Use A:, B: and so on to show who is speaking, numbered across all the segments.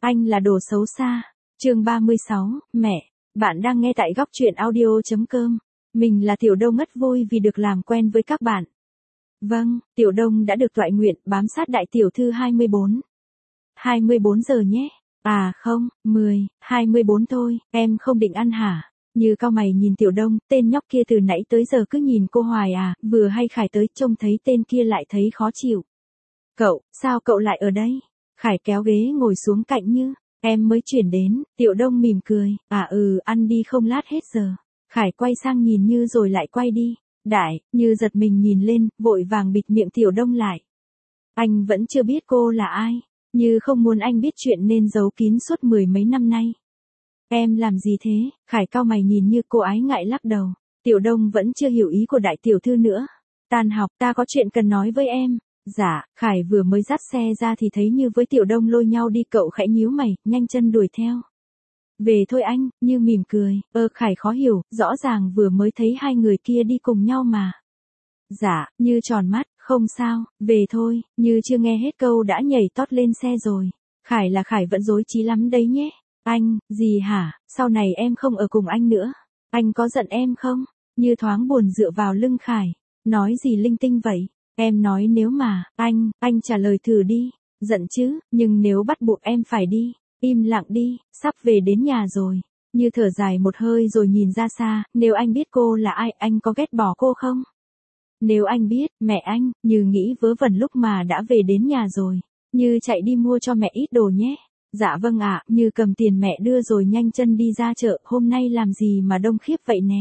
A: Anh là đồ xấu xa. Chương 36, mẹ. Bạn đang nghe tại góc truyện audio.com. Mình là Tiểu Đông rất vui vì được làm quen với các bạn. Vâng, Tiểu Đông đã được toại nguyện bám sát đại tiểu thư 24. 24 giờ nhé. À không, 10, 24 thôi, em không định ăn hả? Như cau mày nhìn Tiểu Đông, tên nhóc kia từ nãy tới giờ cứ nhìn cô hoài à, vừa hay Khải tới trông thấy tên kia lại thấy khó chịu. Cậu, sao cậu lại ở đây? Khải kéo ghế ngồi xuống cạnh Như, em mới chuyển đến, Tiểu Đông mỉm cười, ăn đi không lát hết giờ. Khải quay sang nhìn Như rồi lại quay đi, Đại, Như giật mình nhìn lên, vội vàng bịt miệng Tiểu Đông lại. Anh vẫn chưa biết cô là ai, Như không muốn anh biết chuyện nên giấu kín suốt 10 mấy năm nay. Em làm gì thế? Khải cau mày nhìn Như, cô ái ngại lắc đầu. Tiểu Đông vẫn chưa hiểu ý của đại tiểu thư nữa. Tan học, ta có chuyện cần nói với em. Dạ, Khải vừa mới dắt xe ra thì thấy Như với Tiểu Đông lôi nhau đi, cậu khẽ nhíu mày, nhanh chân đuổi theo. Về thôi anh, Như mỉm cười, Khải khó hiểu, rõ ràng vừa mới thấy hai người kia đi cùng nhau mà. Dạ, Như tròn mắt, không sao, về thôi, Như chưa nghe hết câu đã nhảy tót lên xe rồi. Khải là Khải vẫn dối trí lắm đấy nhé. Anh, gì hả, sau này em không ở cùng anh nữa. Anh có giận em không? Như thoáng buồn dựa vào lưng Khải. Nói gì linh tinh vậy? Em nói nếu mà, anh trả lời thử đi. Giận chứ, nhưng nếu bắt buộc em phải đi. Im lặng đi, sắp về đến nhà rồi. Như thở dài một hơi rồi nhìn ra xa, nếu anh biết cô là ai, anh có ghét bỏ cô không? Nếu anh biết, mẹ anh, Như nghĩ vớ vẩn lúc mà đã về đến nhà rồi. Như chạy đi mua cho mẹ ít đồ nhé. Dạ vâng ạ, Như cầm tiền mẹ đưa rồi nhanh chân đi ra chợ, hôm nay làm gì mà đông khiếp vậy nè.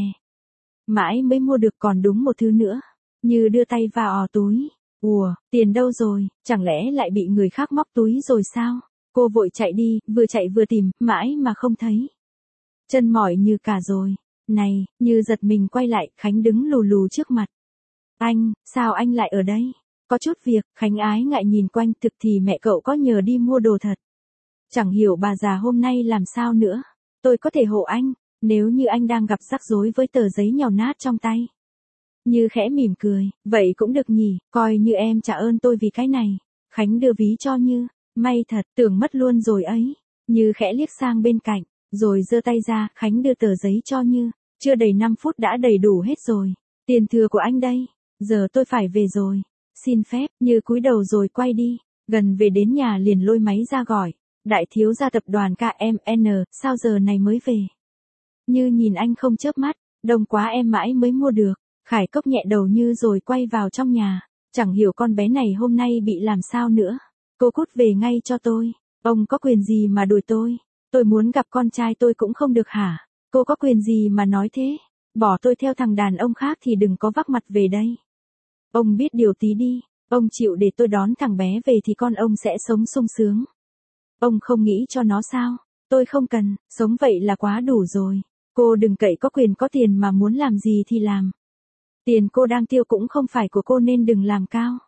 A: Mãi mới mua được còn đúng một thứ nữa. Như đưa tay vào túi. Ủa, tiền đâu rồi, chẳng lẽ lại bị người khác móc túi rồi sao? Cô vội chạy đi, vừa chạy vừa tìm, mãi mà không thấy. Chân mỏi Như cả rồi. Này, Như giật mình quay lại, Khánh đứng lù lù trước mặt. Anh, sao anh lại ở đây? Có chút việc, Khánh ái ngại nhìn quanh, thực thì mẹ cậu có nhờ đi mua đồ thật. Chẳng hiểu bà già hôm nay làm sao nữa. Tôi có thể hộ anh, nếu như anh đang gặp rắc rối với tờ giấy nhàu nát trong tay. Như khẽ mỉm cười, vậy cũng được nhỉ, coi như em trả ơn tôi vì cái này. Khánh đưa ví cho Như, may thật, tưởng mất luôn rồi ấy. Như khẽ liếc sang bên cạnh, rồi giơ tay ra, Khánh đưa tờ giấy cho Như. Chưa đầy 5 phút đã đầy đủ hết rồi. Tiền thừa của anh đây, giờ tôi phải về rồi. Xin phép, Như cúi đầu rồi quay đi. Gần về đến nhà liền lôi máy ra gọi. Đại thiếu gia tập đoàn KMN, sao giờ này mới về? Như nhìn anh không chớp mắt, đông quá em mãi mới mua được. Khải cốc nhẹ đầu Như rồi quay vào trong nhà. Chẳng hiểu con bé này hôm nay bị làm sao nữa. Cô cút về ngay cho tôi. Ông có quyền gì mà đuổi tôi? Tôi muốn gặp con trai tôi cũng không được hả? Cô có quyền gì mà nói thế? Bỏ tôi theo thằng đàn ông khác thì đừng có vác mặt về đây. Ông biết điều tí đi. Ông chịu để tôi đón thằng bé về thì con ông sẽ sống sung sướng. Ông không nghĩ cho nó sao? Tôi không cần, sống vậy là quá đủ rồi. Cô đừng cậy có quyền có tiền mà muốn làm gì thì làm. Tiền cô đang tiêu cũng không phải của cô nên đừng làm cao.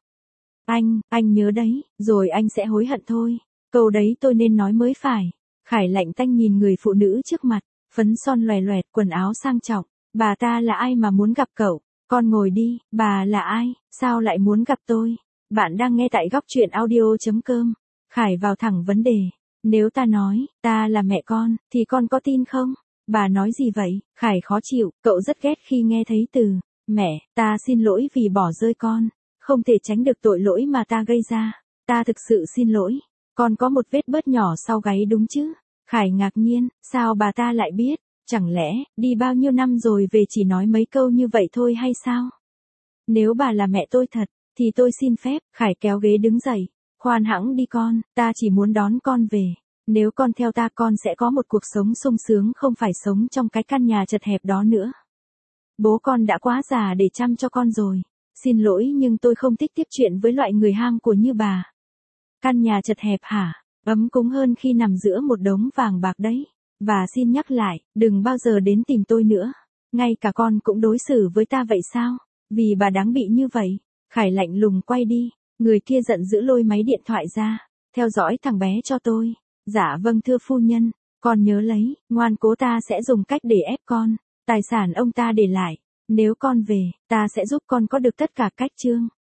A: Anh nhớ đấy, rồi anh sẽ hối hận thôi. Câu đấy tôi nên nói mới phải. Khải lạnh tanh nhìn người phụ nữ trước mặt, phấn son loè loẹt, quần áo sang trọng. Bà ta là ai mà muốn gặp cậu? Con ngồi đi, bà là ai, sao lại muốn gặp tôi? Bạn đang nghe tại góc truyện audio.com. Khải vào thẳng vấn đề. Nếu ta nói, ta là mẹ con, thì con có tin không? Bà nói gì vậy? Khải khó chịu, cậu rất ghét khi nghe thấy từ mẹ, ta xin lỗi vì bỏ rơi con. Không thể tránh được tội lỗi mà ta gây ra. Ta thực sự xin lỗi. Con có một vết bớt nhỏ sau gáy đúng chứ? Khải ngạc nhiên, sao bà ta lại biết? Chẳng lẽ, đi bao nhiêu năm rồi về chỉ nói mấy câu như vậy thôi hay sao? Nếu bà là mẹ tôi thật, thì tôi xin phép. Khải kéo ghế đứng dậy. Khoan hẵng đi con, ta chỉ muốn đón con về. Nếu con theo ta con sẽ có một cuộc sống sung sướng, không phải sống trong cái căn nhà chật hẹp đó nữa. Bố con đã quá già để chăm cho con rồi. Xin lỗi nhưng tôi không thích tiếp chuyện với loại người ham của như bà. Căn nhà chật hẹp hả? Ấm cúng hơn khi nằm giữa một đống vàng bạc đấy. Và xin nhắc lại, đừng bao giờ đến tìm tôi nữa. Ngay cả con cũng đối xử với ta vậy sao? Vì bà đáng bị như vậy. Khải lạnh lùng quay đi. Người kia giận dữ lôi máy điện thoại ra. Theo dõi thằng bé cho tôi. Dạ vâng thưa phu nhân. Con nhớ lấy, ngoan cố, ta sẽ dùng cách để ép con. Tài sản ông ta để lại. Nếu con về, ta sẽ giúp con có được tất cả cách chương.